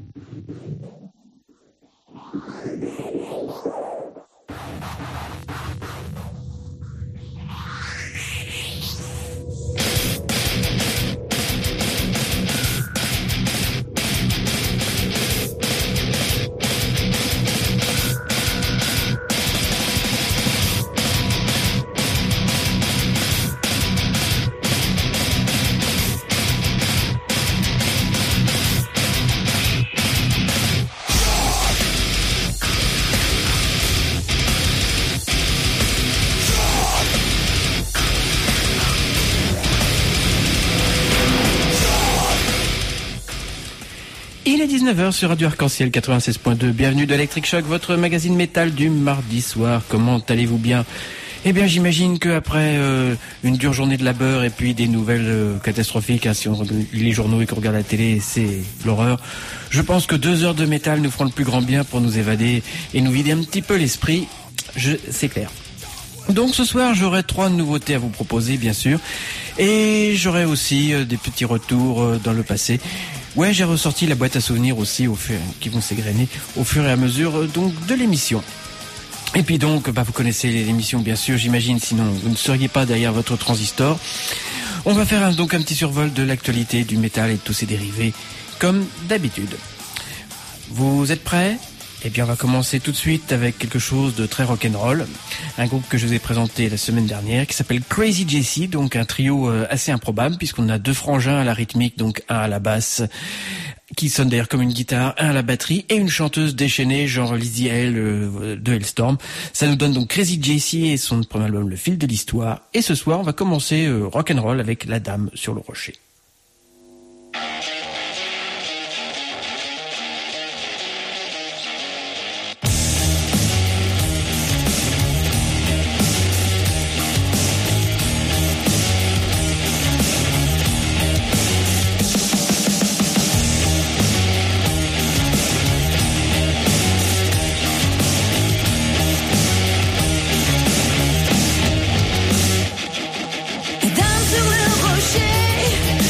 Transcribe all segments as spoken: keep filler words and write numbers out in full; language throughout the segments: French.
Il est dix-neuf heures sur Radio Arc-en-Ciel quatre-vingt-seize point deux. Bienvenue dans Electric Shock, votre magazine métal du mardi soir. Comment allez-vous bien ? Eh bien, j'imagine qu'après euh, une dure journée de labeur et puis des nouvelles euh, catastrophiques, hein, si on lit les journaux et qu'on regarde la télé, c'est l'horreur. Je pense que deux heures de métal nous feront le plus grand bien pour nous évader et nous vider un petit peu l'esprit. Je, c'est clair. Donc ce soir, j'aurai trois nouveautés à vous proposer, bien sûr. Et j'aurai aussi euh, des petits retours euh, dans le passé. Ouais, j'ai ressorti la boîte à souvenirs aussi, au fur, qui vont s'égrener au fur et à mesure euh, donc de l'émission. Et puis donc, bah, vous connaissez l'émission bien sûr, j'imagine, sinon vous ne seriez pas derrière votre transistor. On va faire un, donc un petit survol de l'actualité du métal et de tous ses dérivés, comme d'habitude. Vous êtes prêts ? Eh bien, on va commencer tout de suite avec quelque chose de très rock'n'roll. Un groupe que je vous ai présenté la semaine dernière, qui s'appelle Crazy J C, donc un trio assez improbable, puisqu'on a deux frangins à la rythmique, donc un à la basse, qui sonne d'ailleurs comme une guitare, un à la batterie, et une chanteuse déchaînée, genre Lizzie Hale euh, de Hellstorm. Ça nous donne donc Crazy J C et son premier album, Le Fil de l'Histoire. Et ce soir, on va commencer euh, rock'n'roll avec La Dame sur le Rocher. Dame sur le rocher,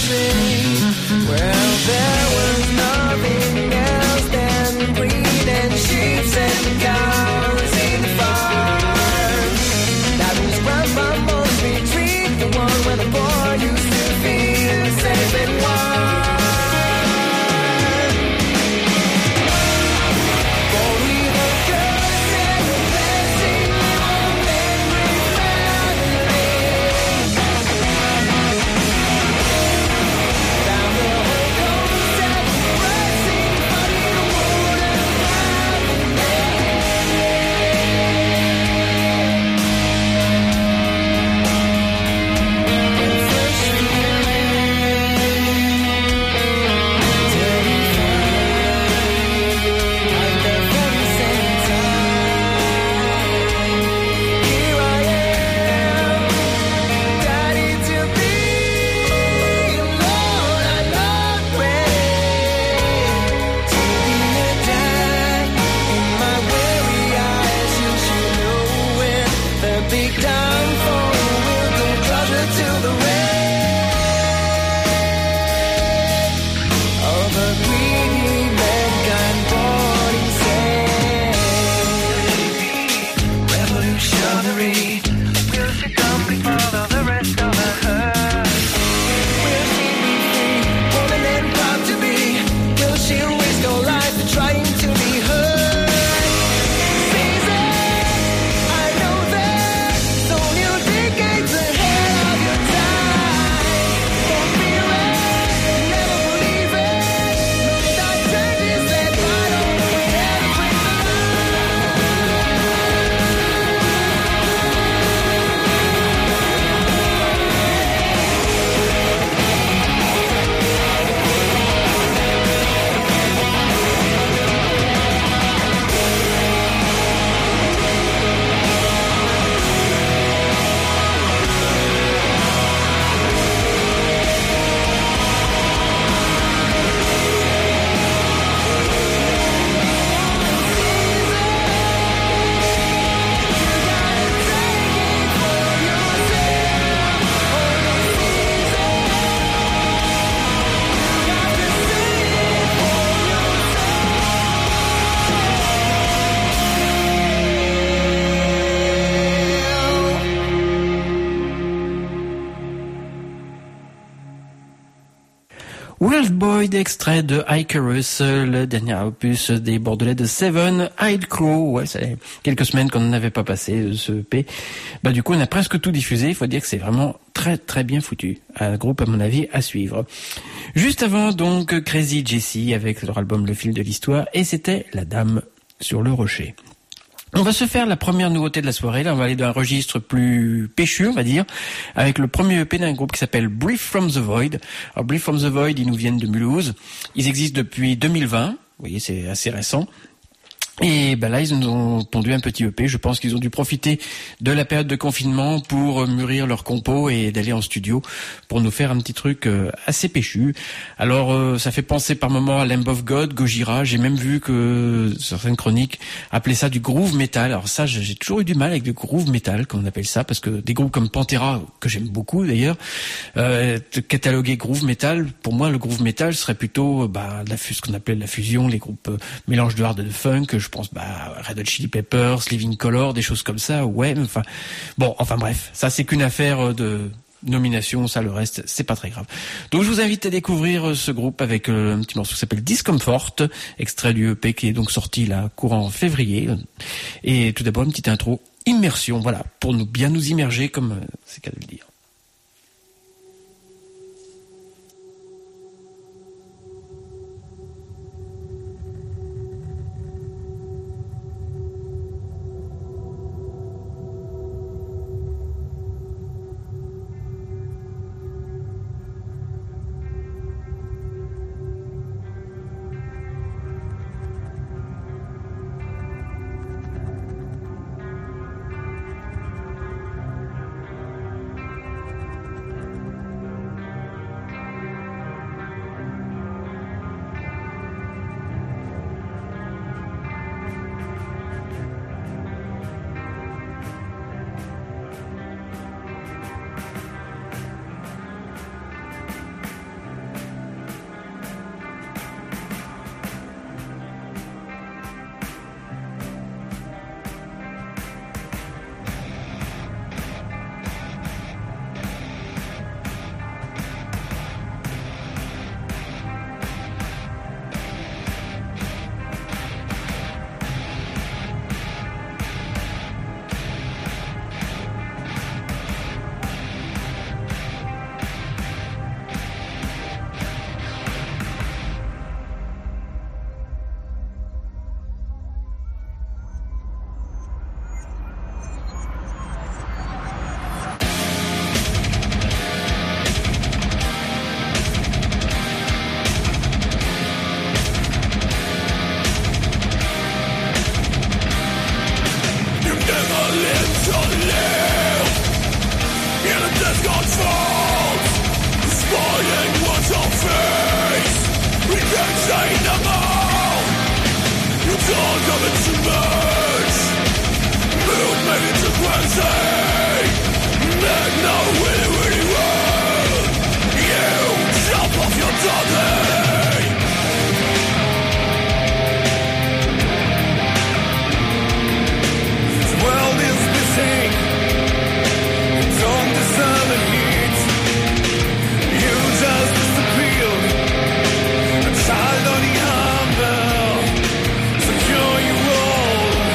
World Boy, extrait de Icarus, le dernier opus des Bordelais de Seven, Hide Crow. Ouais, c'est quelques semaines qu'on n'avait pas passé ce E P. Bah, du coup, on a presque tout diffusé. Il faut dire que c'est vraiment très, très bien foutu. Un groupe, à mon avis, à suivre. Juste avant, donc, Crazy Jessie avec leur album Le Fil de l'Histoire. Et c'était La Dame sur le Rocher. On va se faire la première nouveauté de la soirée. Là, on va aller d'un registre plus péchu, on va dire, avec le premier E P d'un groupe qui s'appelle Brief from the Void. Alors, Brief from the Void, ils nous viennent de Mulhouse. Ils existent depuis deux mille vingt. Vous voyez, c'est assez récent. Et ben là, ils nous ont pondu un petit E P. Je pense qu'ils ont dû profiter de la période de confinement pour mûrir leur compo et d'aller en studio pour nous faire un petit truc assez péchu. Alors, euh, ça fait penser par moments à Lamb of God, Gojira. J'ai même vu que certaines chroniques appelaient ça du groove metal. Alors ça, j'ai toujours eu du mal avec le groove metal, comme on appelle ça, parce que des groupes comme Pantera, que j'aime beaucoup d'ailleurs, euh, cataloguer groove metal, pour moi, le groove metal serait plutôt bah, la, ce qu'on appelle la fusion, les groupes euh, mélange de hard et de funk. Je pense bah Red Hot Chili Peppers, Living Colour, des choses comme ça. Ouais, mais enfin bon, enfin bref, ça c'est qu'une affaire de nomination, ça le reste c'est pas très grave. Donc je vous invite à découvrir ce groupe avec euh, un petit morceau qui s'appelle Discomfort, extrait du E P qui est donc sorti là courant février. Et tout d'abord une petite intro immersion, voilà, pour nous bien nous immerger comme euh, c'est qu'à le dire. Child on the humble, secure you all.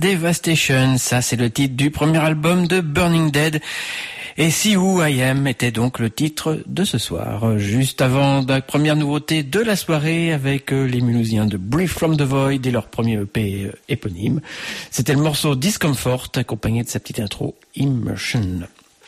Devastation, ça c'est le titre du premier album de Burning Dead. Et See Who I Am était donc le titre de ce soir. Juste avant la première nouveauté de la soirée avec les Mulhousiens de Breathe from the Void et leur premier E P éponyme. C'était le morceau Discomfort accompagné de sa petite intro Immersion.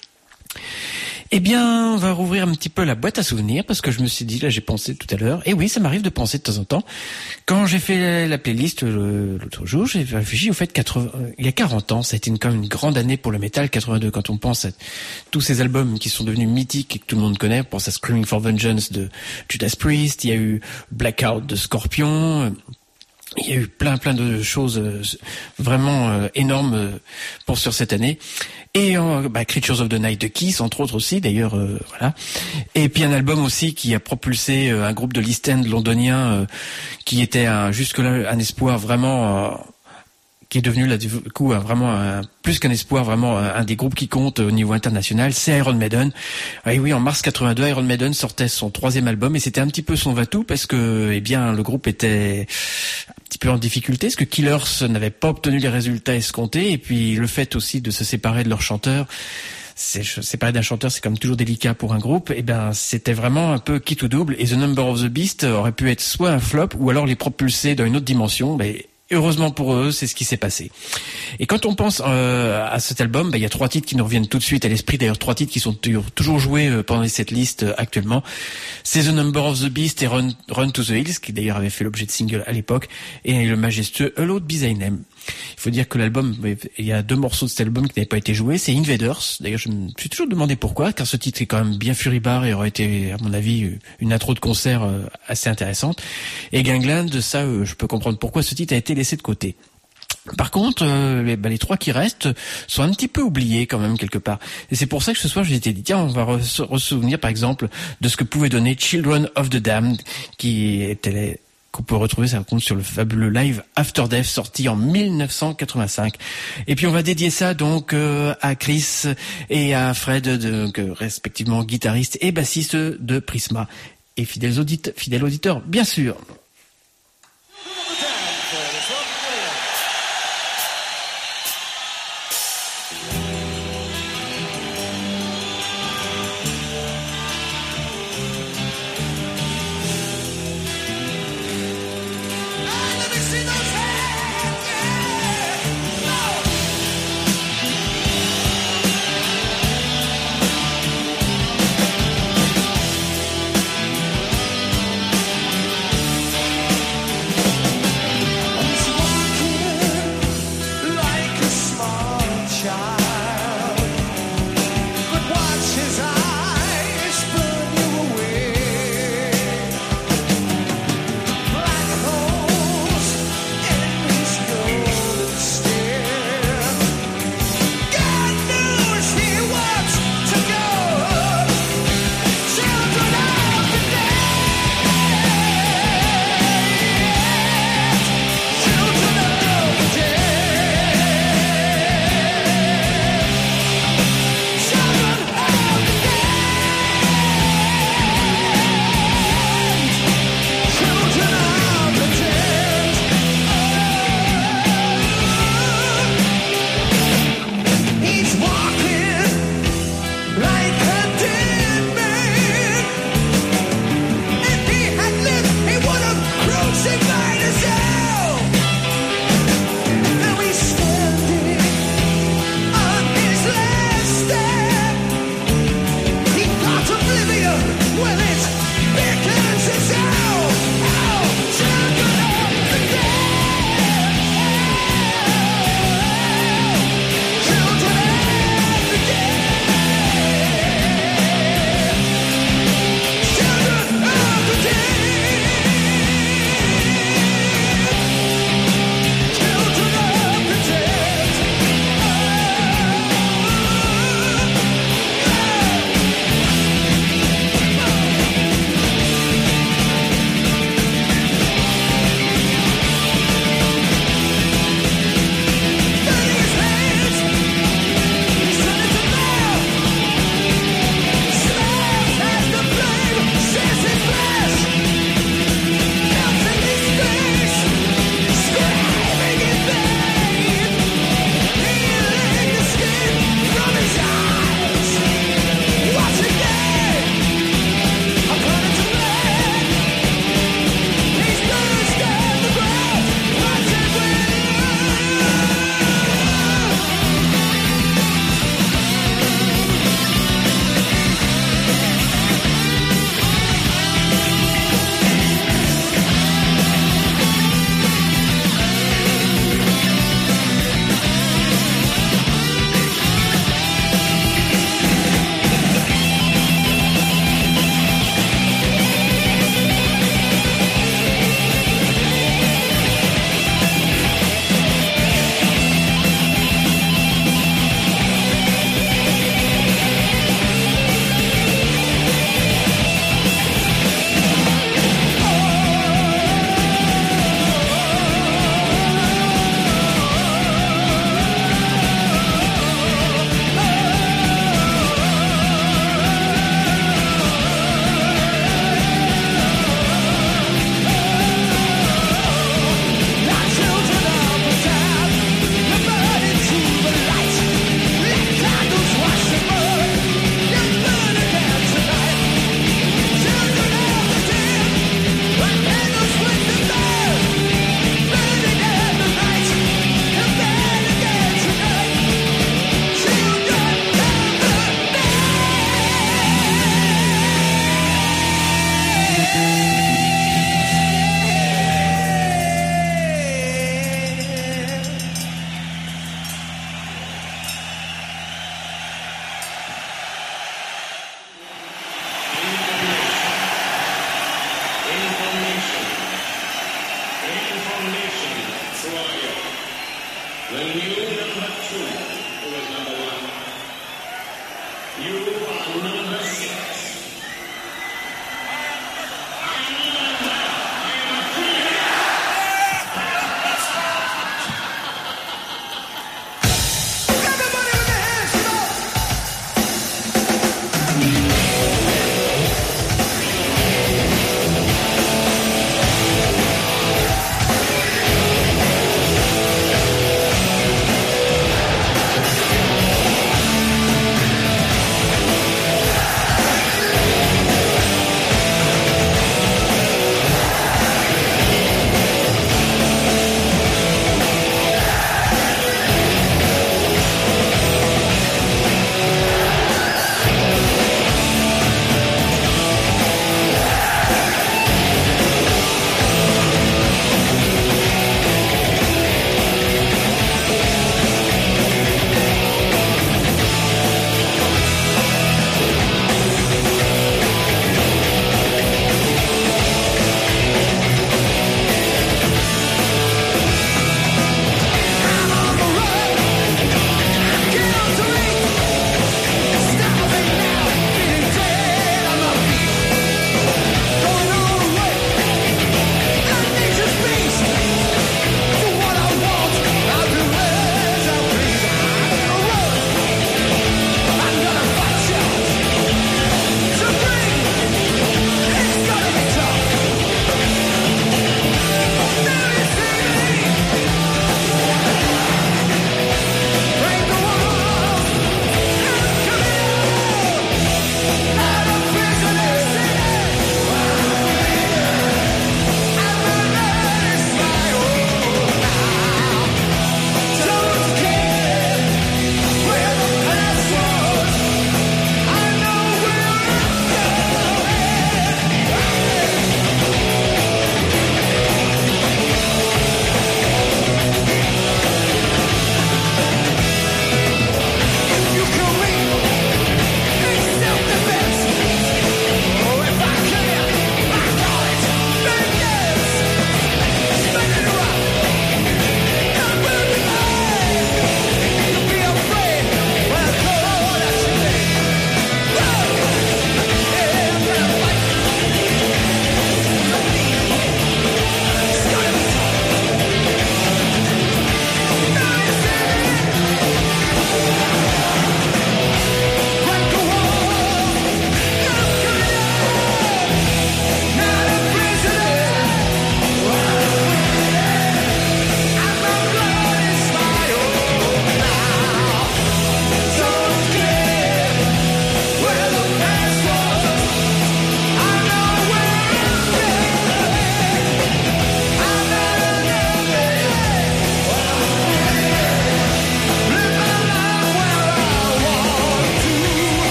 Eh bien, on va rouvrir un petit peu la boîte à souvenirs parce que je me suis dit, là j'ai pensé tout à l'heure, et oui, ça m'arrive de penser de temps en temps. Quand j'ai fait la playlist l'autre jour, j'ai réfléchi au fait que il y a quarante ans, ça a été une, quand même une grande année pour le métal, quatre-vingt-deux, quand on pense à tous ces albums qui sont devenus mythiques et que tout le monde connaît. On pense à Screaming for Vengeance de Judas Priest, il y a eu Blackout de Scorpion. Il y a eu plein plein de choses euh, vraiment euh, énormes euh, pour sur cette année. Et euh, bah, Creatures of the Night de Kiss, entre autres aussi, d'ailleurs, euh, voilà. Et puis un album aussi qui a propulsé euh, un groupe de l'East End londonien euh, qui était un, jusque-là un espoir vraiment... Euh, qui est devenu là du coup un, vraiment un, plus qu'un espoir, vraiment un, un des groupes qui compte au niveau international, c'est Iron Maiden. Et oui, en mars quatre-vingt-deux, Iron Maiden sortait son troisième album et c'était un petit peu son va-tout parce que, eh bien, le groupe était un petit peu en difficulté parce que Killers n'avait pas obtenu les résultats escomptés et puis le fait aussi de se séparer de leur chanteur. C'est, séparer d'un chanteur, c'est comme toujours délicat pour un groupe. Et ben, c'était vraiment un peu quitte ou double. Et The Number of the Beast aurait pu être soit un flop ou alors les propulser dans une autre dimension. Mais heureusement pour eux, c'est ce qui s'est passé. Et quand on pense euh, à cet album, bah, il y a trois titres qui nous reviennent tout de suite à l'esprit. D'ailleurs, trois titres qui sont toujours joués euh, pendant cette liste euh, actuellement. C'est The Number of the Beast et Run, Run to the Hills, qui d'ailleurs avait fait l'objet de single à l'époque, et le majestueux Hello Bizainem. Il faut dire que l'album, il y a deux morceaux de cet album qui n'avaient pas été joués, c'est Invaders. D'ailleurs, je me suis toujours demandé pourquoi, car ce titre est quand même bien furibard et aurait été, à mon avis, une intro de concert assez intéressante. Et Gangland, ça, je peux comprendre pourquoi ce titre a été laissé de côté. Par contre, euh, les, bah, les trois qui restent sont un petit peu oubliés quand même quelque part. Et c'est pour ça que ce soir, j'ai été dit, tiens, on va se ressouvenir par exemple de ce que pouvait donner Children of the Damned, qui était... qu'on peut retrouver, ça compte sur le fabuleux live After Death sorti en mille neuf cent quatre-vingt-cinq. Et puis on va dédier ça donc euh, à Chris et à Fred, donc, euh, respectivement guitariste et bassiste de Prisma. Et fidèles, audite- fidèles auditeurs, bien sûr. We'll be right back.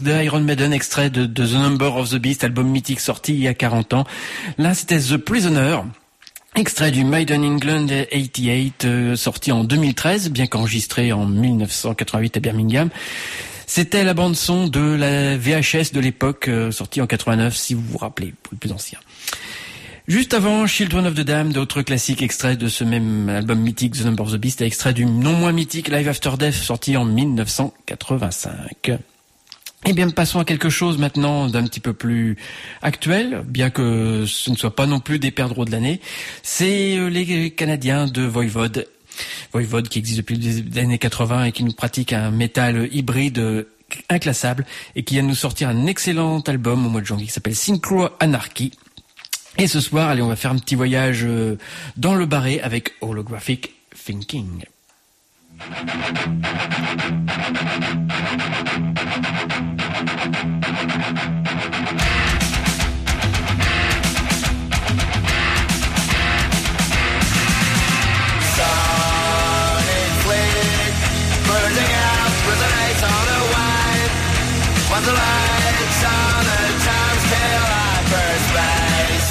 de Iron Maiden, extrait de, de The Number of the Beast, album mythique sorti il y a quarante ans. Là, c'était The Prisoner. Extrait du Maiden England quatre-vingt-dix-huit, euh, sorti en deux mille treize, bien qu'enregistré en mille neuf cent quatre-vingt-huit à Birmingham. C'était la bande-son de la V H S de l'époque, euh, sortie en quatre-vingt-neuf, si vous vous rappelez, pour le plus ancien. Juste avant, Children of the Damned, d'autres classiques extraits de ce même album mythique, The Number of the Beast, extrait du non moins mythique Live After Death, sorti en mille neuf cent quatre-vingt-cinq. Eh bien, passons à quelque chose maintenant d'un petit peu plus actuel, bien que ce ne soit pas non plus des perdreaux de l'année. C'est les Canadiens de Voivod. Voivod qui existe depuis les années quatre-vingts et qui nous pratique un métal hybride inclassable et qui vient de nous sortir un excellent album au mois de janvier qui s'appelle Synchro Anarchy. Et ce soir, allez, on va faire un petit voyage dans le Barret avec Holographic Thinking. When the lights on the time scale hyperspace,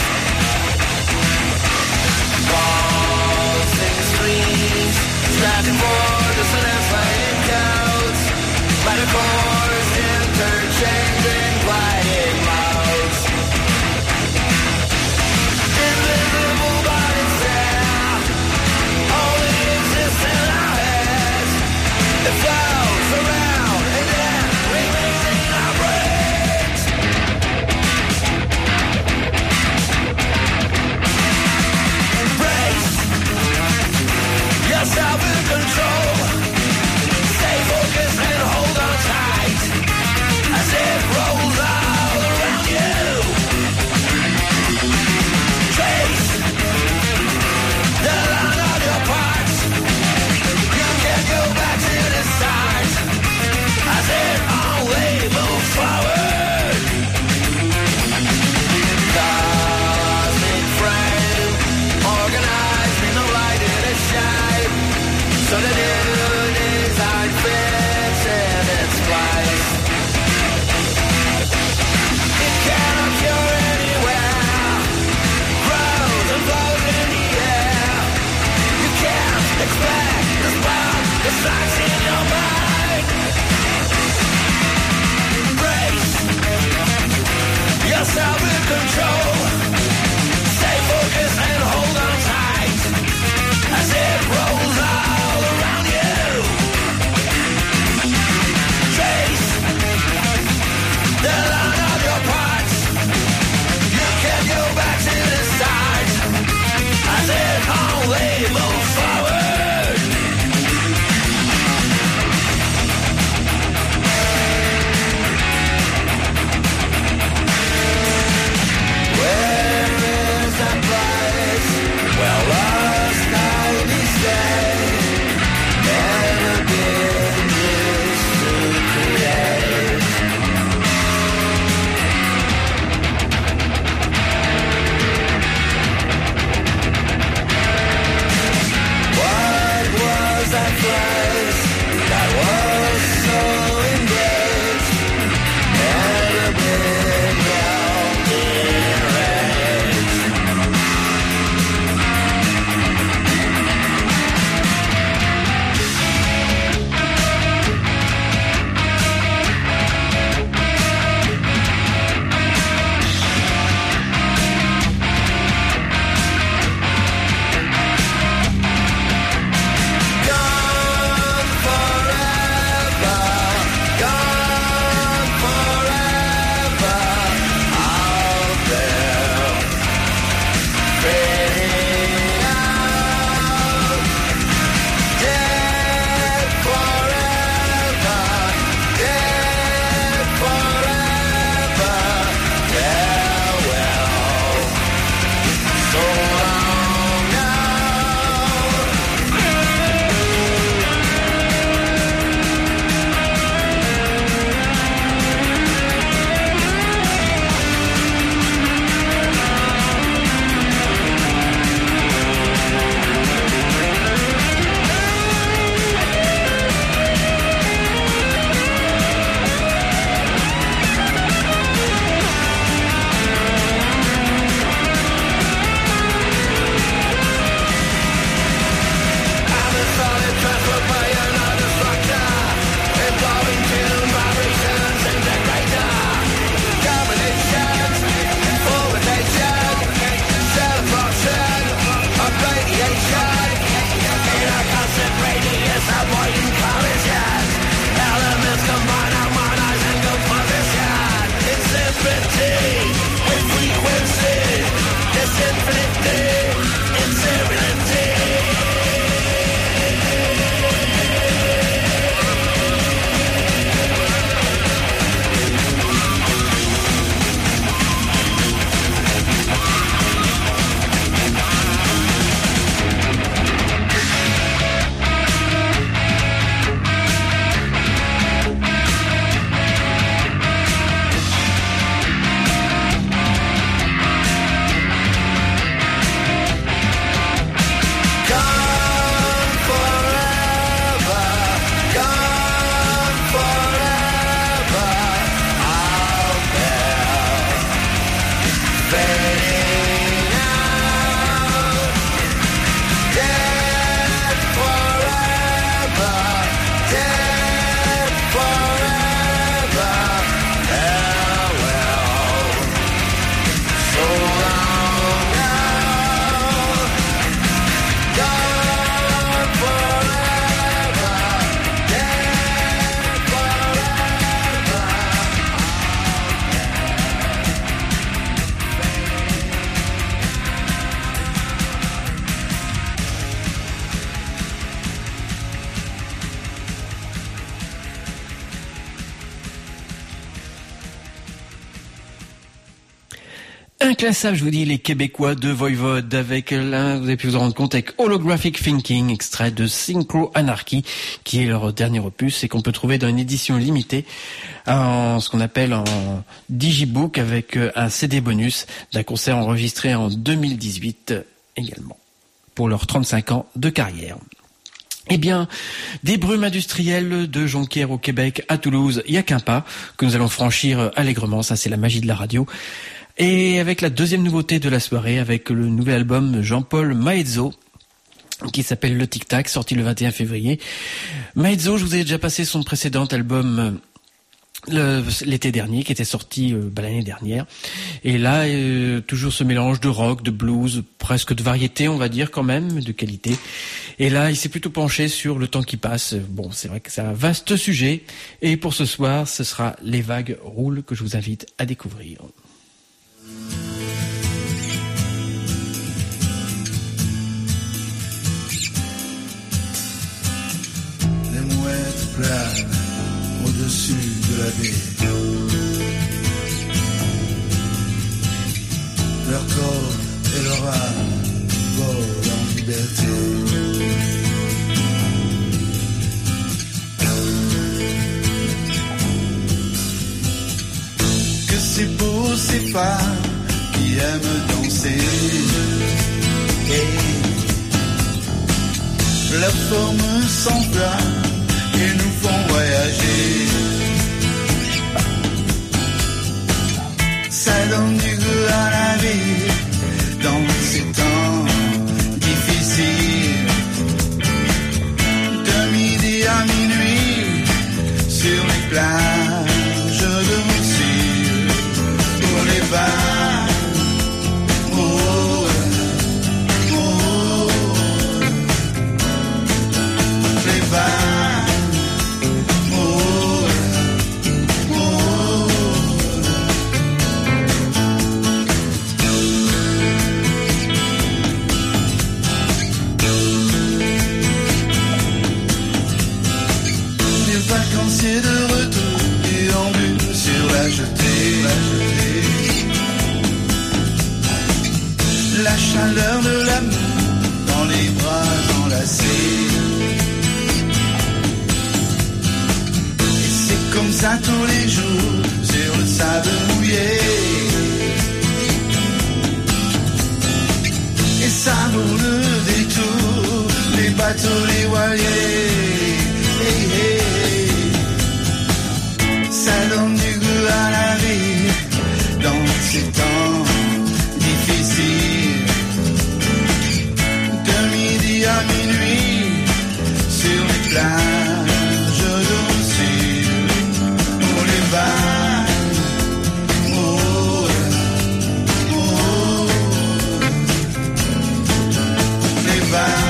walls and screens, scratching borders and flame codes, medical Inclassable, je vous dis, les Québécois de Voivode, avec l'un, vous avez pu vous en rendre compte, avec Holographic Thinking, extrait de Synchro Anarchy, qui est leur dernier opus et qu'on peut trouver dans une édition limitée, en ce qu'on appelle en digibook, avec un C D bonus d'un concert enregistré en deux mille dix-huit également, pour leurs trente-cinq ans de carrière. Eh bien, des brumes industrielles de Jonquière au Québec à Toulouse, il n'y a qu'un pas que nous allons franchir allègrement, ça c'est la magie de la radio. Et avec la deuxième nouveauté de la soirée, avec le nouvel album Jean-Paul Maezzo, qui s'appelle Le Tic Tac, sorti le vingt et un février. Maezzo, je vous ai déjà passé son précédent album le, l'été dernier, qui était sorti euh, bah, l'année dernière. Et là, euh, toujours ce mélange de rock, de blues, presque de variété, on va dire quand même, de qualité. Et là, il s'est plutôt penché sur le temps qui passe. Bon, c'est vrai que c'est un vaste sujet. Et pour ce soir, ce sera Les Vagues Roulent que je vous invite à découvrir. Les mouettes planent au-dessus de la baie. Leur corps et leur âme volent en liberté. Que c'est beau ces femmes qui aiment danser. Et leurs formes s'enflamment et nous font voyager. Ça donne du goût à la vie dans ces temps difficiles. De midi à minuit sur les plages de mon sud, pour les bars. Oh, oh, les bars. Vacanciers de retour, déambulent sur la jetée, la jetée. La chaleur de l'amour dans les bras enlacés. Et c'est comme ça tous les jours sur le sable mouillé. Et ça vaut le détour, les bateaux, les voiliers. Hey, hey. Ça donne du goût à la vie dans ces temps difficiles. De midi à minuit sur les plages de mon sud, pour les bars. Oh, oh, les bars.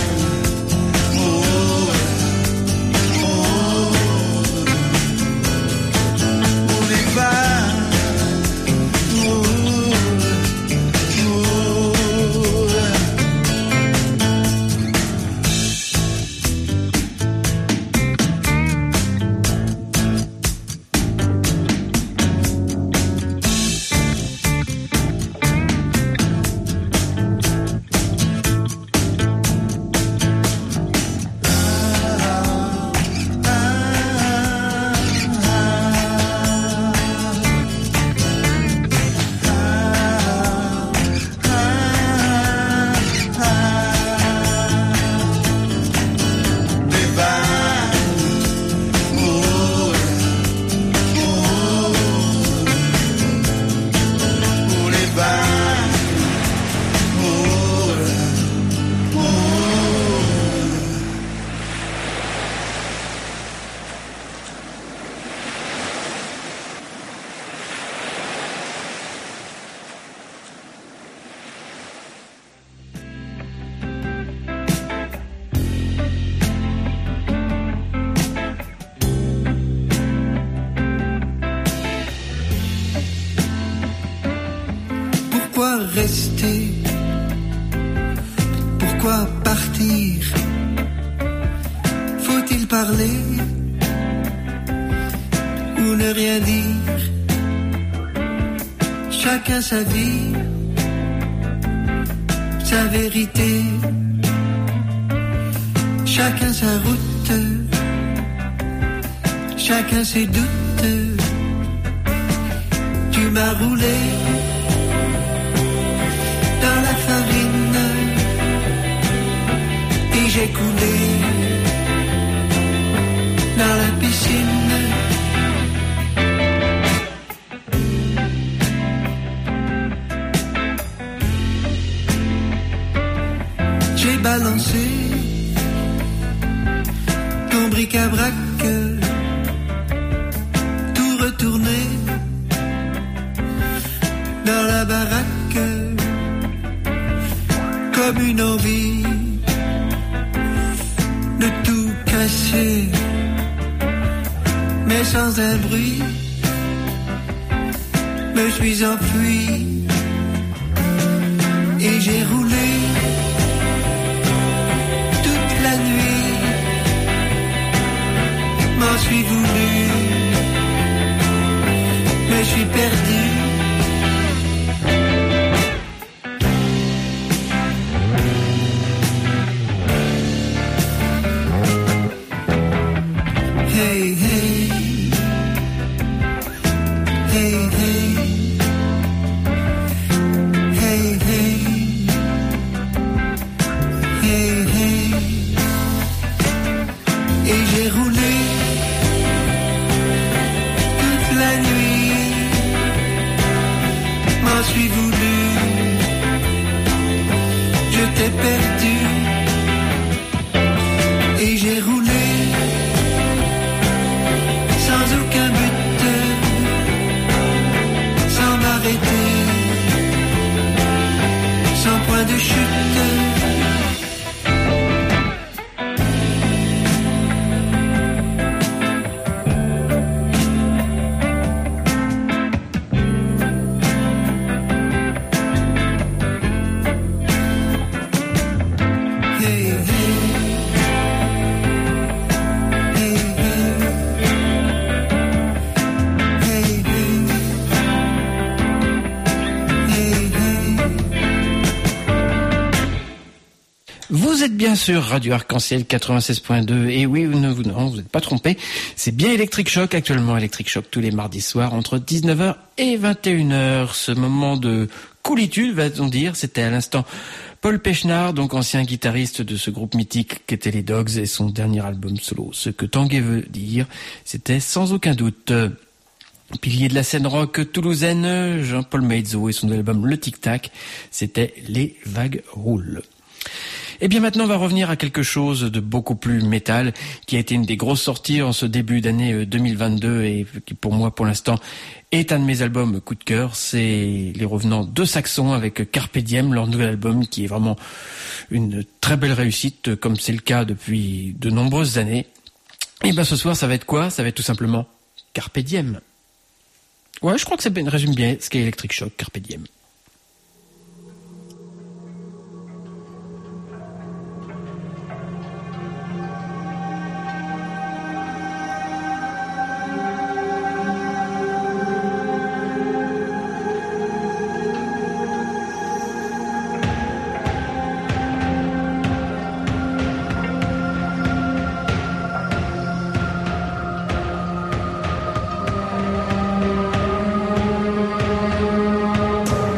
Rester, pourquoi partir? Faut-il parler ou ne rien dire? Chacun sa vie, sa vérité. Chacun sa route, chacun ses doutes. Tu m'as roulé dans la farine et j'ai coulé dans la piscine. J'ai balancé ton bric-à-brac, tout retourné dans la baraque, comme une envie de tout casser, mais sans un bruit, me suis enfui et j'ai roulé toute la nuit, m'en suis voulu, me suis perdu. Hey, hey, hey, hey, hey, hey, hey, hey, et j'ai roulé toute la nuit, m'en suis voulu, je t'ai perdu, et j'ai roulé sans aucun but, sans m'arrêter, sans point de chute. Hey, hey, hey, hey, hey, hey, hey. Vous êtes bien sûr Radio Arc-en-Ciel quatre-vingt-seize point deux, et oui, vous ne vous, non, vous n'êtes pas trompé, c'est bien Electric Shock, actuellement Electric Shock tous les mardis soirs entre dix-neuf heures et vingt et une heures. Ce moment de coolitude, va-t-on dire, c'était à l'instant Paul Pechnard, donc ancien guitariste de ce groupe mythique qu'étaient les Dogs, et son dernier album solo. Ce que Tanguay veut dire, c'était sans aucun doute. Pilier de la scène rock toulousaine, Jean-Paul Meizzo et son album Le Tic Tac, c'était Les Vagues Roulent. Et bien maintenant, on va revenir à quelque chose de beaucoup plus métal, qui a été une des grosses sorties en ce début d'année deux mille vingt-deux et qui pour moi, pour l'instant, est un de mes albums coup de cœur. C'est les Revenants de Saxon avec Carpe Diem, leur nouvel album qui est vraiment une très belle réussite, comme c'est le cas depuis de nombreuses années. Et ben ce soir, ça va être quoi? Ça va être tout simplement Carpe Diem. Ouais, je crois que ça résume bien ce qu'est Electric Shock, Carpe Diem. Carpe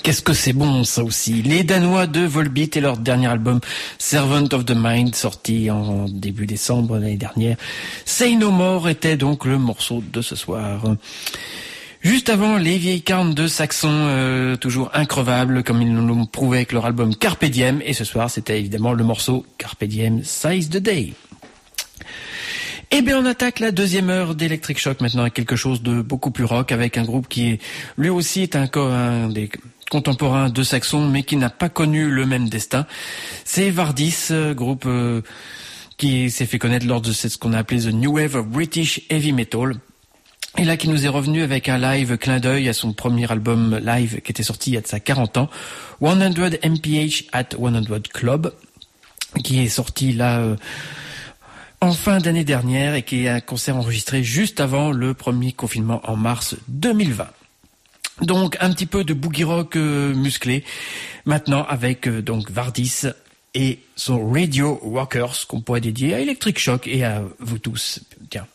Qu'est-ce que c'est bon ça aussi. Les Danois de Volbeat et leur dernier album Servant of the Mind, sorti en début décembre l'année dernière. Say No More était donc le morceau de ce soir. Juste avant, les vieilles carnes de Saxon, euh, toujours increvables, comme ils nous l'ont prouvé avec leur album Carpe Diem. Et ce soir, c'était évidemment le morceau Carpe Diem, Size the Day. Eh bien, on attaque la deuxième heure d'Electric Shock maintenant avec quelque chose de beaucoup plus rock, avec un groupe qui est, lui aussi est un, un des contemporains de Saxon, mais qui n'a pas connu le même destin. C'est Vardis, groupe euh, qui s'est fait connaître lors de ce qu'on a appelé The New Wave of British Heavy Metal. Et là, qui nous est revenu avec un live clin d'œil à son premier album live qui était sorti il y a de ça quarante ans, cent M P H at cent Club, qui est sorti là euh, en fin d'année dernière et qui est un concert enregistré juste avant le premier confinement en mars deux mille vingt. Donc un petit peu de boogie rock euh, musclé maintenant avec euh, donc Vardis et son Radio Rockers qu'on pourrait dédier à Electric Shock et à vous tous. Tiens.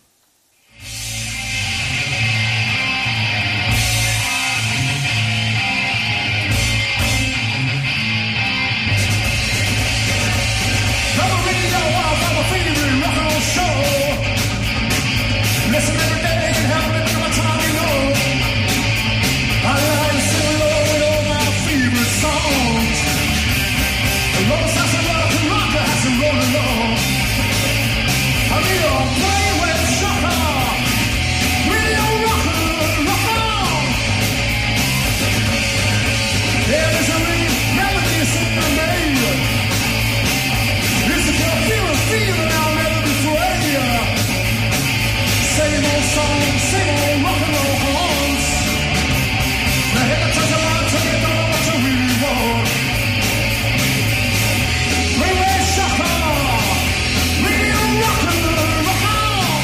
Listen every day and help me through my time, you know. I like to sing along with all my favorite songs. The Lord has to rock and rock, has to roll along. I mean, I'll play with shocker. Radio rocker, rock on. Yeah, there's a real melody sitting in me. It's a feel, feeling I'll never be afraid. Same old song, same old rock and roll horns. Now hypnotize your mind till you don't know what you really want. Freeway shocker, radio rock and rock on.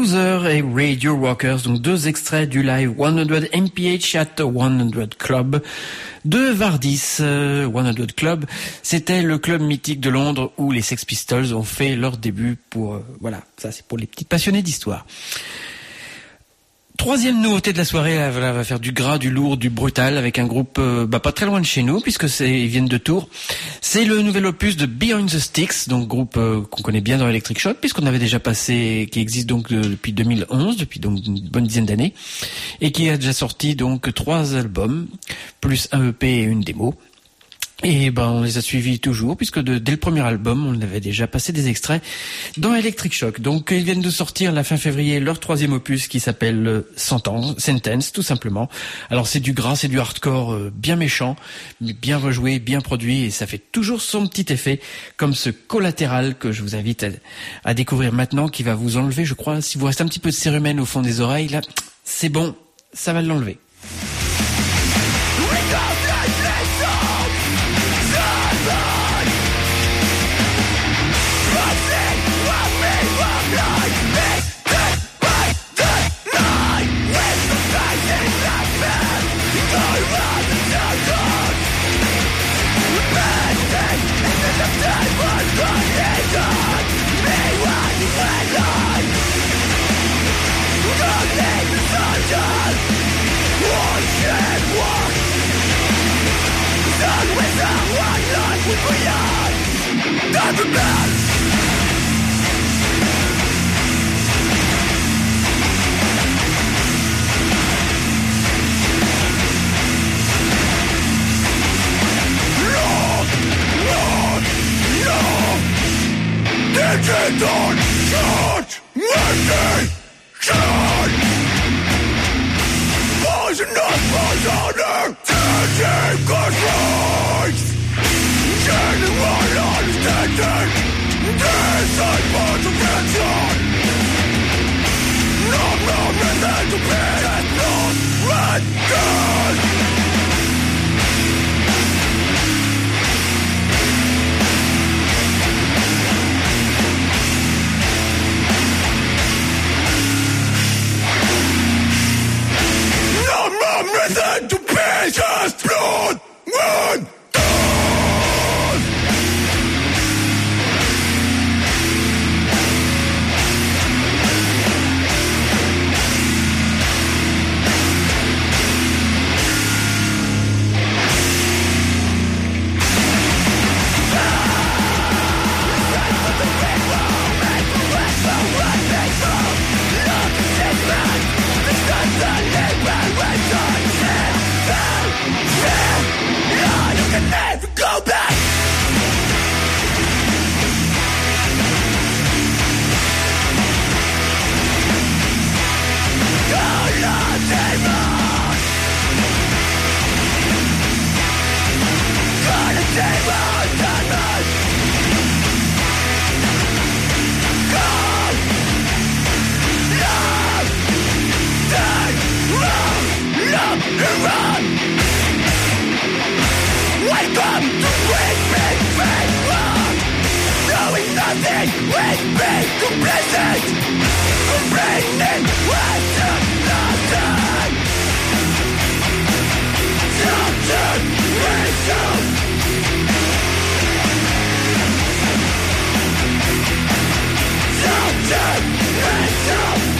Loser et Radio Rockers, donc deux extraits du live cent M P H at cent Club de Vardis. Euh, cent Club, c'était le club mythique de Londres où les Sex Pistols ont fait leur début pour... Euh, voilà, ça c'est pour les petits passionnés d'histoire. Troisième nouveauté de la soirée, là, voilà, va faire du gras, du lourd, du brutal avec un groupe euh, bah, pas très loin de chez nous puisque c'est ils viennent de Tours. C'est le nouvel opus de Behind the Sticks, donc groupe euh, qu'on connaît bien dans Electric Shock puisqu'on avait déjà passé, qui existe donc de, depuis deux mille onze, depuis donc une bonne dizaine d'années, et qui a déjà sorti donc trois albums plus un E P et une démo. Et ben on les a suivis toujours puisque de, dès le premier album on avait déjà passé des extraits dans Electric Shock. Donc ils viennent de sortir la fin février leur troisième opus qui s'appelle Sentence, Sentence tout simplement. Alors c'est du gras, c'est du hardcore euh, bien méchant, mais bien rejoué, bien produit et ça fait toujours son petit effet comme ce collatéral que je vous invite à, à découvrir maintenant qui va vous enlever, je crois, si vous restez un petit peu de cérumen au fond des oreilles là, c'est bon, ça va l'enlever. Digital shot, mercy, shot. Poison not poisoner, teaching God's rights. Shining one understanding, disciple to cancer. No, no, nothing to pay, and not red gun. Nothing to pay, just blood and dust. Go back! Welcome to Great Big Big World. Knowing nothing will be complacent. Complaining was a nothing. Something racial. Something racial.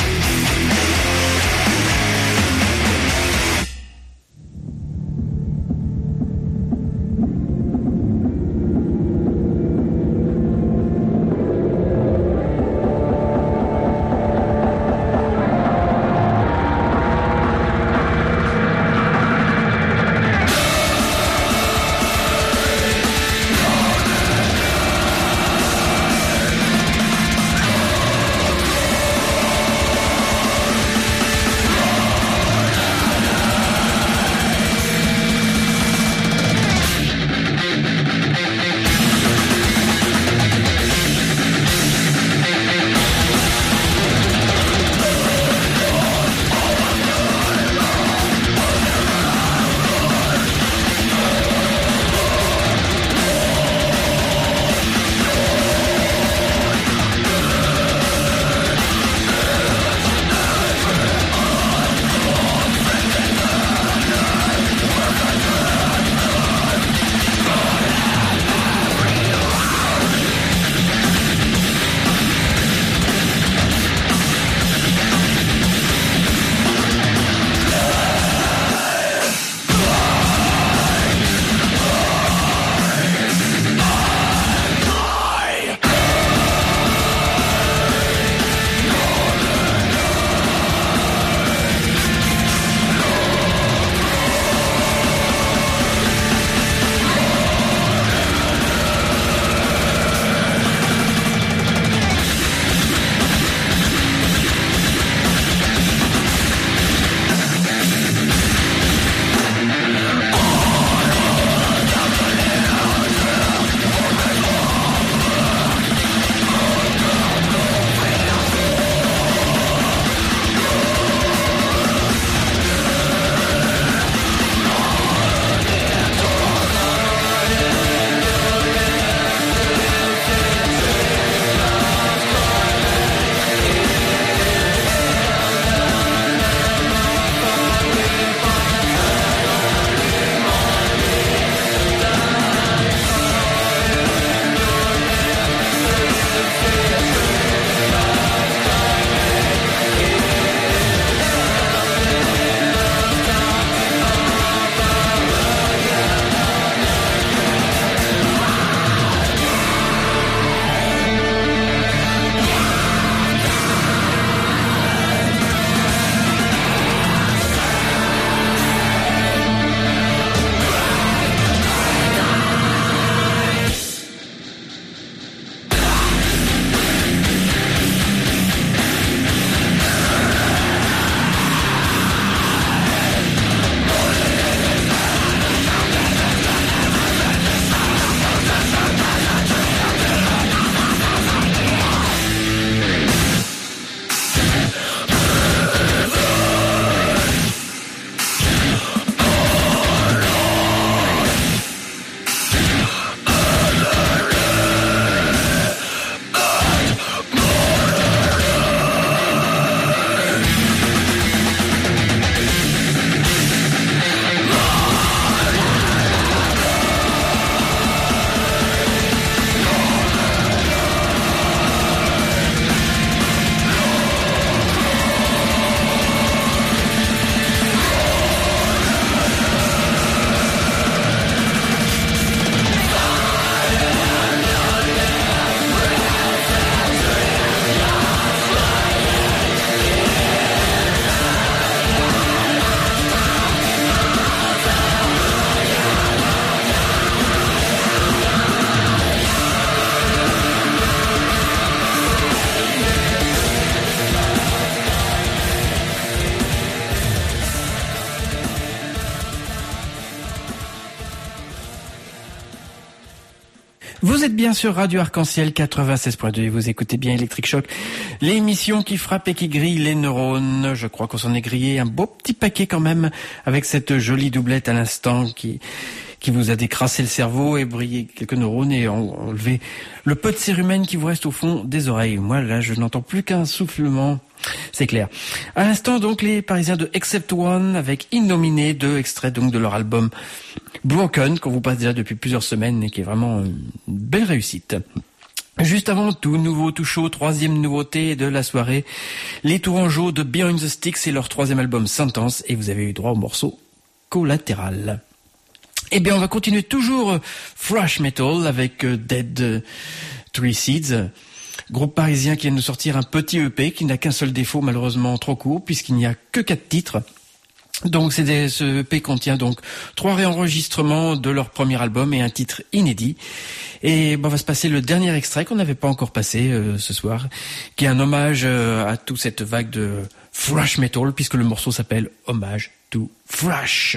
Vous êtes bien sur Radio Arc-en-Ciel quatre-vingt-seize point deux et vous écoutez bien Electric Shock, l'émission qui frappe et qui grille les neurones. Je crois qu'on s'en est grillé un beau petit paquet quand même avec cette jolie doublette à l'instant qui qui vous a décrassé le cerveau et brillé quelques neurones et enlevé le peu de cérumen qui vous reste au fond des oreilles. Moi là, je n'entends plus qu'un soufflement. C'est clair. À l'instant, donc, les Parisiens de Except One avec Innominé, deux extraits donc de leur album Broken, qu'on vous passe déjà depuis plusieurs semaines et qui est vraiment une belle réussite. Juste avant, tout nouveau, tout chaud, troisième nouveauté de la soirée, les Tourangeaux de Behind the Sticks et leur troisième album Sentence, et vous avez eu droit au morceau Collatéral. Eh bien, on va continuer toujours thrash metal avec Dead Three Seeds. Groupe parisien qui vient de sortir un petit E P qui n'a qu'un seul défaut, malheureusement trop court, puisqu'il n'y a que quatre titres. Donc c'est des, ce E P contient donc trois réenregistrements de leur premier album et un titre inédit. Et bon, on va se passer le dernier extrait qu'on n'avait pas encore passé euh, ce soir, qui est un hommage euh, à toute cette vague de thrash metal, puisque le morceau s'appelle Hommage to Thrash.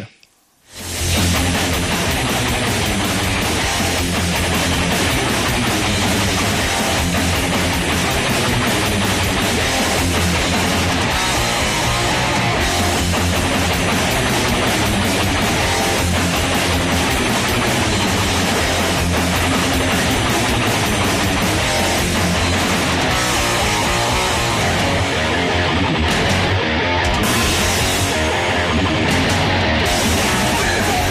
We're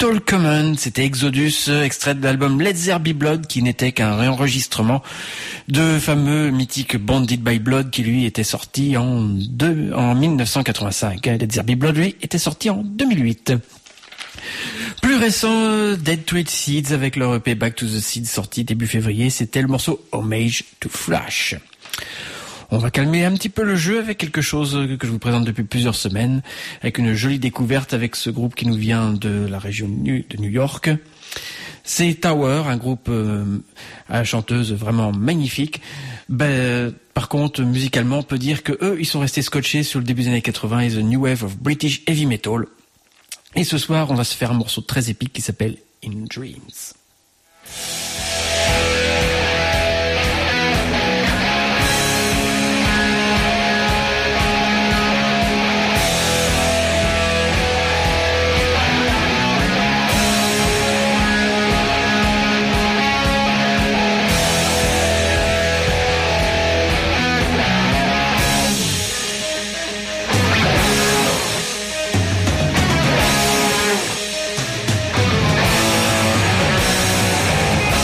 All Common, c'était Exodus, extrait de l'album Let There Be Blood, qui n'était qu'un réenregistrement de fameux mythique Bounded by Blood, qui lui était sorti en, deux, en mille neuf cent quatre-vingt-cinq. Let There Be Blood, lui, était sorti en deux mille huit. Plus récent, Dead to Its Seeds avec leur E P Back to the Seeds sorti début février, c'était le morceau Homage to Flash. On va calmer un petit peu le jeu avec quelque chose que je vous présente depuis plusieurs semaines, avec une jolie découverte avec ce groupe qui nous vient de la région de New York. C'est Tower, un groupe euh, à la chanteuse vraiment magnifique. Ben, par contre, musicalement, on peut dire que eux, ils sont restés scotchés sur le début des années quatre-vingts et The New Wave of British Heavy Metal. Et ce soir, on va se faire un morceau très épique qui s'appelle In Dreams. Thank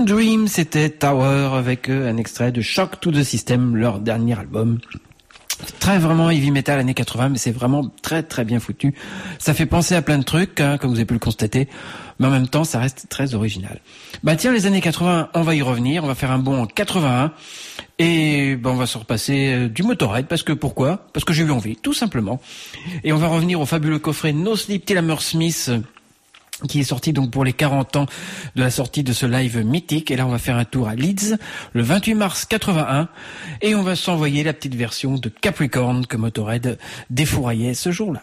Dream, c'était Tower avec euh, un extrait de Shock to the System, leur dernier album. Très vraiment heavy metal années quatre-vingts, mais c'est vraiment très très bien foutu. Ça fait penser à plein de trucs, hein, comme vous avez pu le constater, mais en même temps ça reste très original. Bah tiens, les années quatre-vingts, on va y revenir, on va faire un bond en quatre-vingt-un, et bah, on va se repasser euh, du Motorhead, parce que pourquoi ? Parce que j'ai eu envie, tout simplement. Et on va revenir au fabuleux coffret No Sleep Till Hammersmith, qui est sorti donc pour les quarante ans de la sortie de ce live mythique. Et là, on va faire un tour à Leeds, le vingt-huit mars quatre-vingt-un, et on va s'envoyer la petite version de Capricorn que Motorhead défouraillait ce jour-là.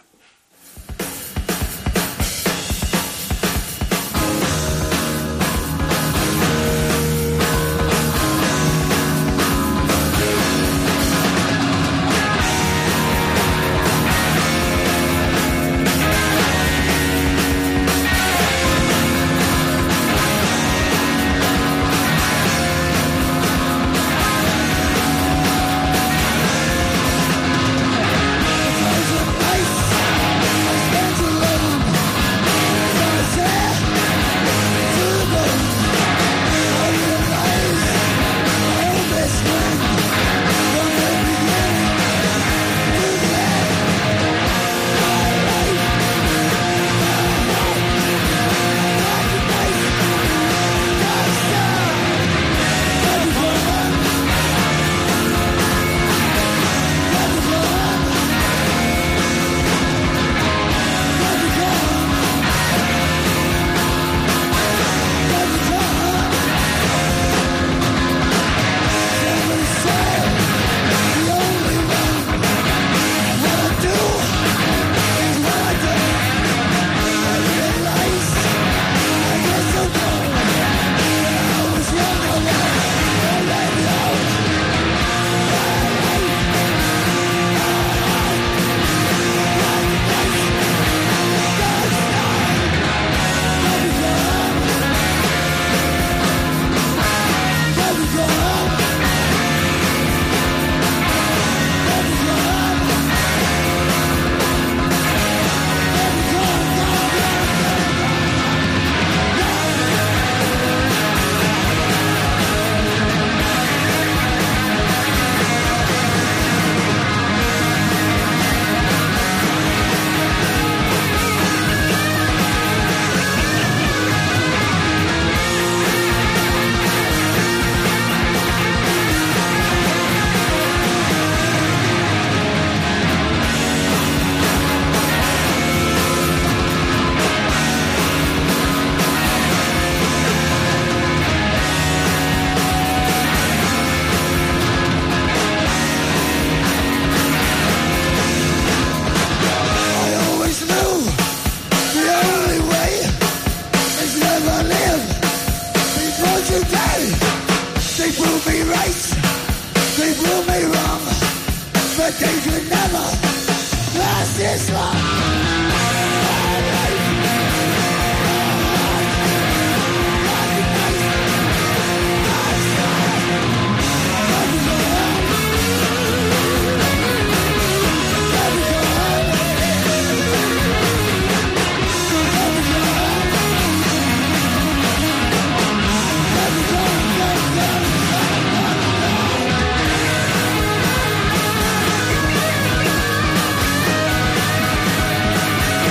Capricorn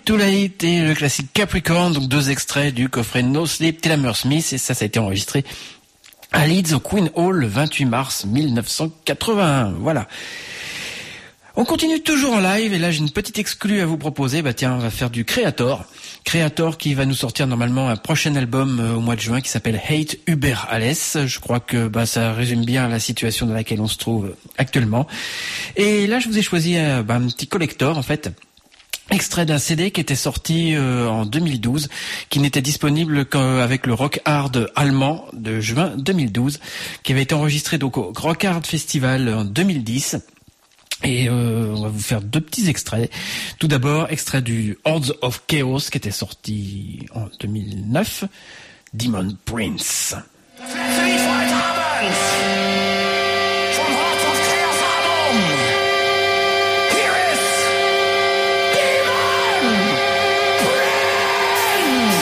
Too Late et le classique Capricorn, donc deux extraits du coffret No Sleep Till Hammersmith, et ça, ça a été enregistré à Leeds au Queen Hall le vingt-huit mars mille neuf cent quatre-vingt-un. Voilà. On continue toujours en live et là j'ai une petite exclue à vous proposer. Bah tiens, on va faire du Creator. Creator qui va nous sortir normalement un prochain album euh, au mois de juin qui s'appelle Hate Uber Alles. Je crois que bah ça résume bien la situation dans laquelle on se trouve actuellement. Et là je vous ai choisi euh, bah, un petit collector en fait. Extrait d'un C D qui était sorti euh, en deux mille douze, qui n'était disponible qu'avec le Rock Hard allemand de juin deux mille douze, qui avait été enregistré donc au Rock Hard Festival en deux mille dix. Et euh, on va vous faire deux petits extraits. Tout d'abord, extrait du Hordes of Chaos qui était sorti en deux mille neuf, Demon Prince. Three Fight Albums from Heart of Chaos album. Here is Demon Prince.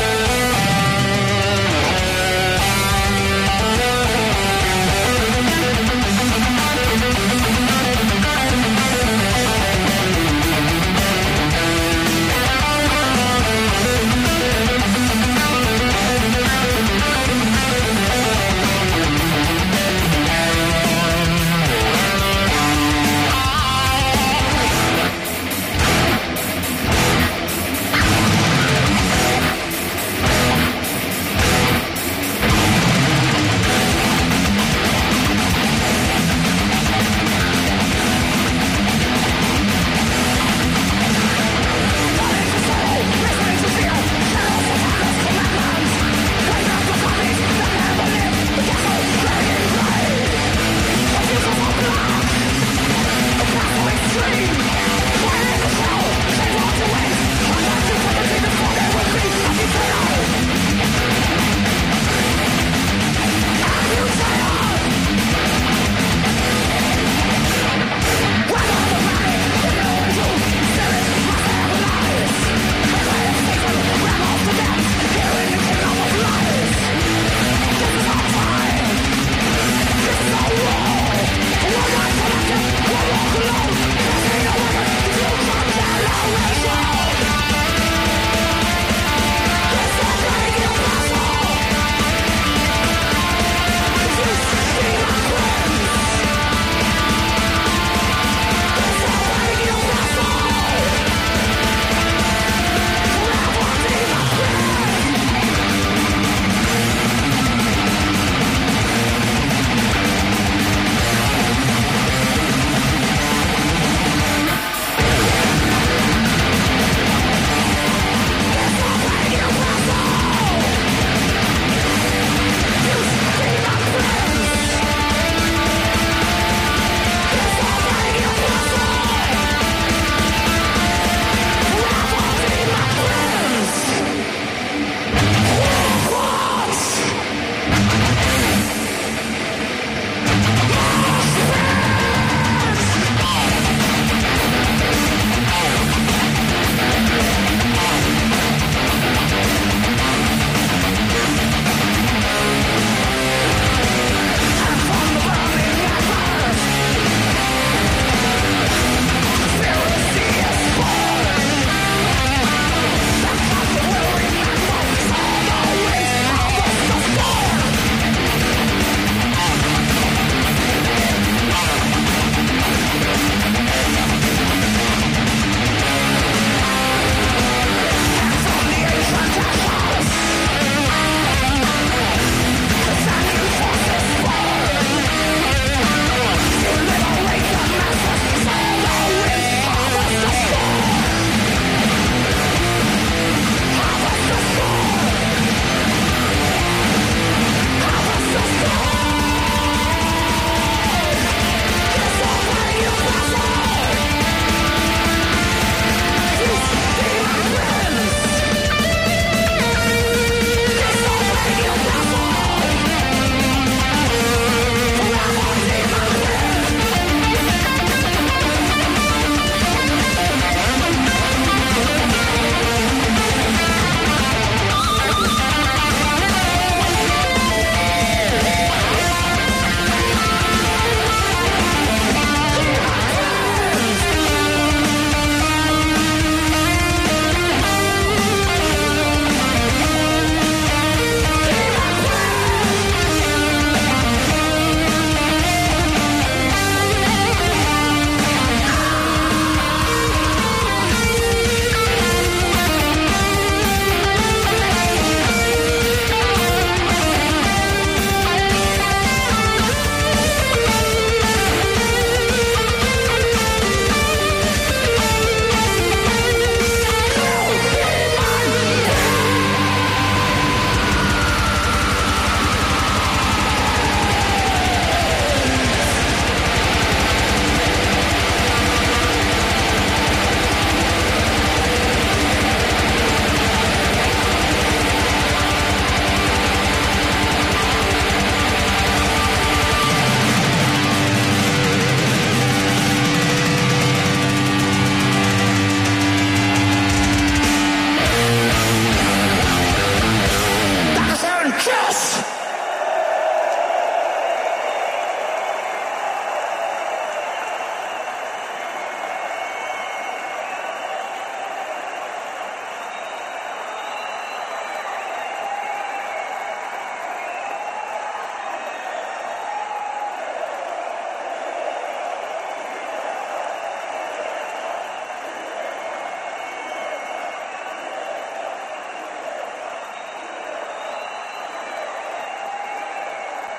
Thank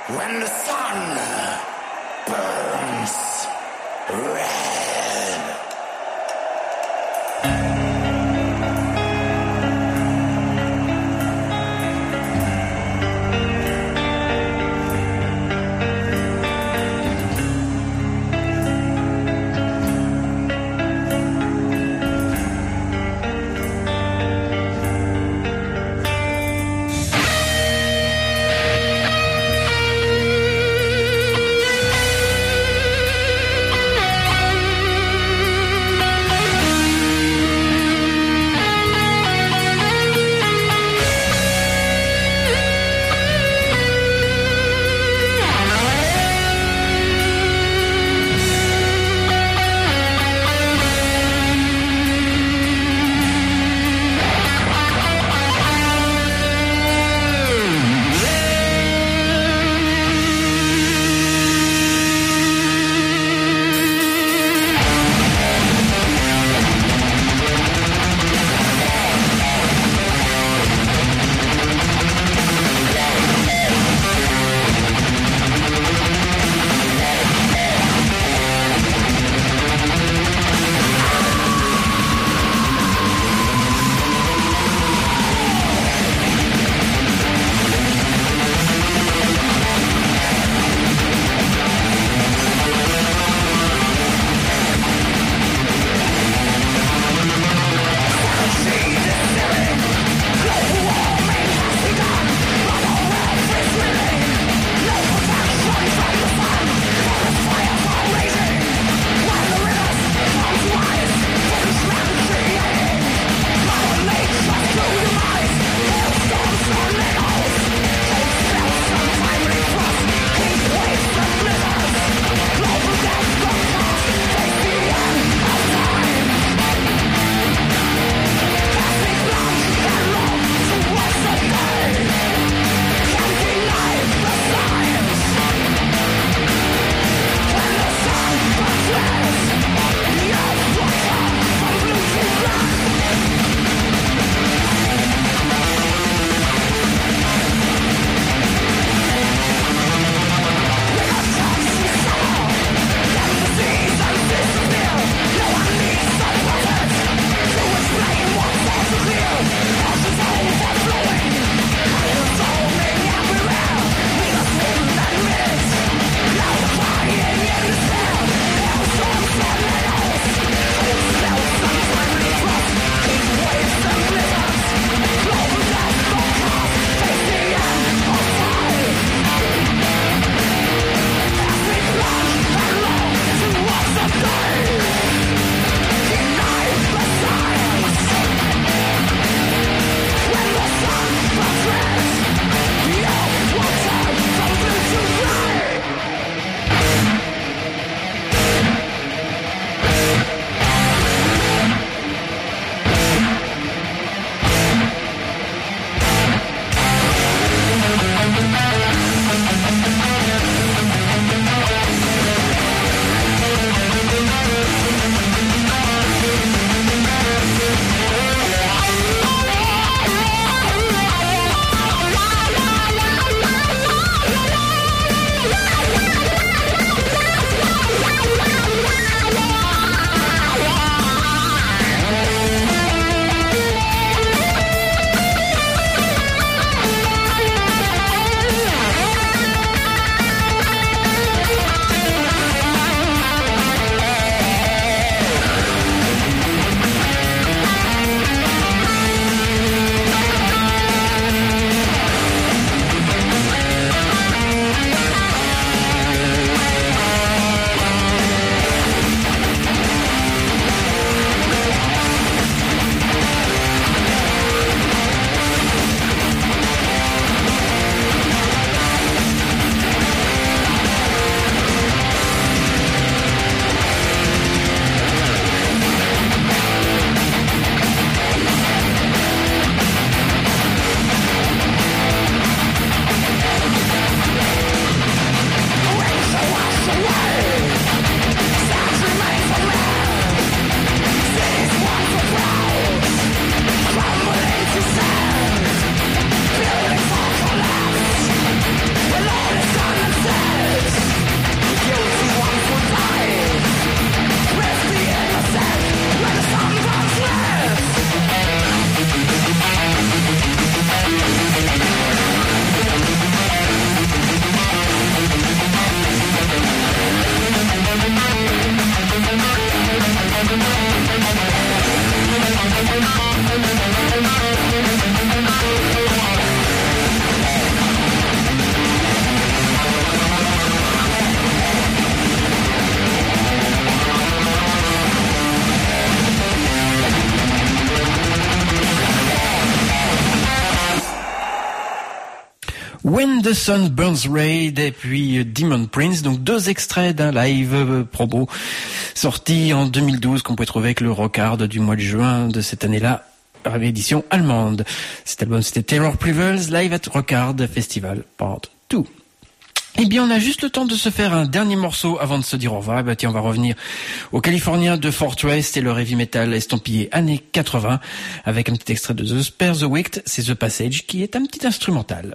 when the sun burns red. Thank When the Sun Burns Red et puis Demon Prince, donc deux extraits d'un live euh, promo sorti en deux mille douze qu'on peut trouver avec le Rockard du mois de juin de cette année-là, réédition allemande. Cet album c'était Taylor Prevels Live at Rockard Festival Part deux. Eh bien, on a juste le temps de se faire un dernier morceau avant de se dire au revoir. Bah, tiens, on va revenir aux Californiens de Fortress et leur heavy metal estampillé années quatre-vingts avec un petit extrait de The Spare the Wicked, c'est The Passage qui est un petit instrumental.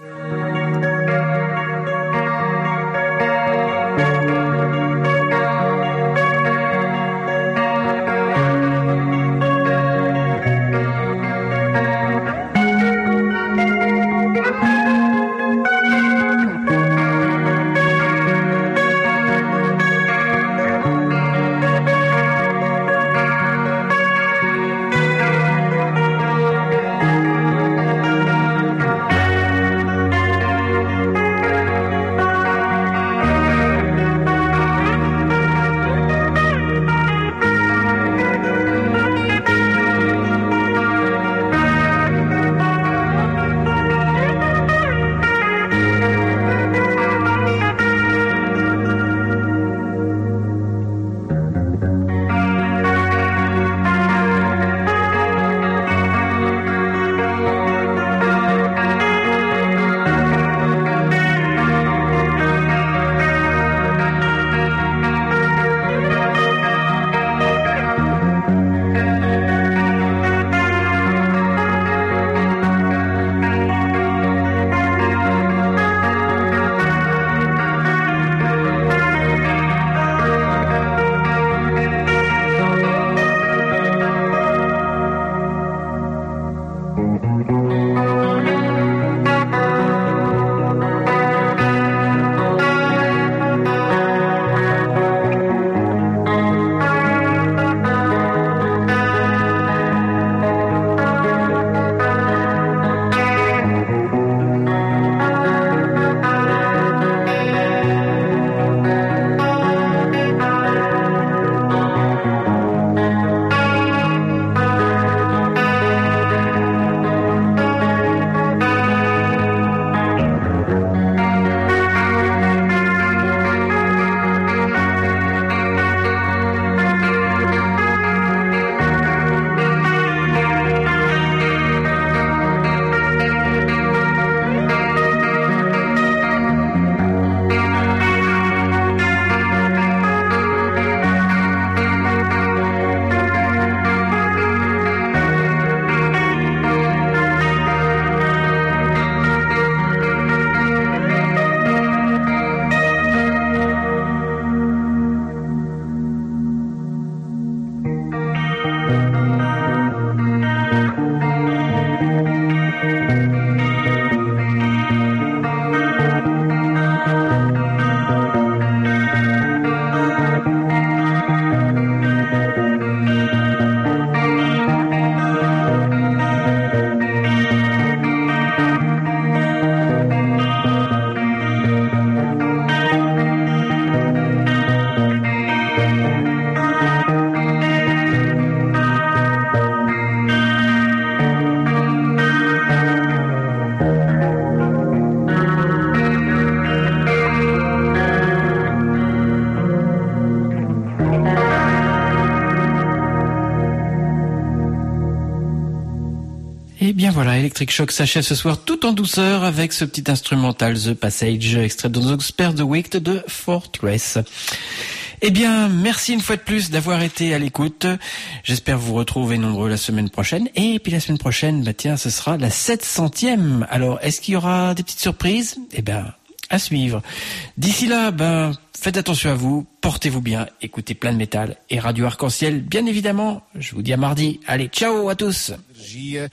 Et bien voilà, Electric Shock s'achève ce soir tout en douceur avec ce petit instrumental The Passage, extrait de The Spare the Wicked de Fortress. Eh bien, merci une fois de plus d'avoir été à l'écoute. J'espère vous retrouver nombreux la semaine prochaine. Et puis la semaine prochaine, bah tiens, ce sera la sept centième. Alors, est-ce qu'il y aura des petites surprises ? Eh bien, à suivre. D'ici là, ben, faites attention à vous, portez-vous bien, écoutez plein de métal et Radio Arc-en-Ciel, bien évidemment. Je vous dis à mardi. Allez, ciao à tous.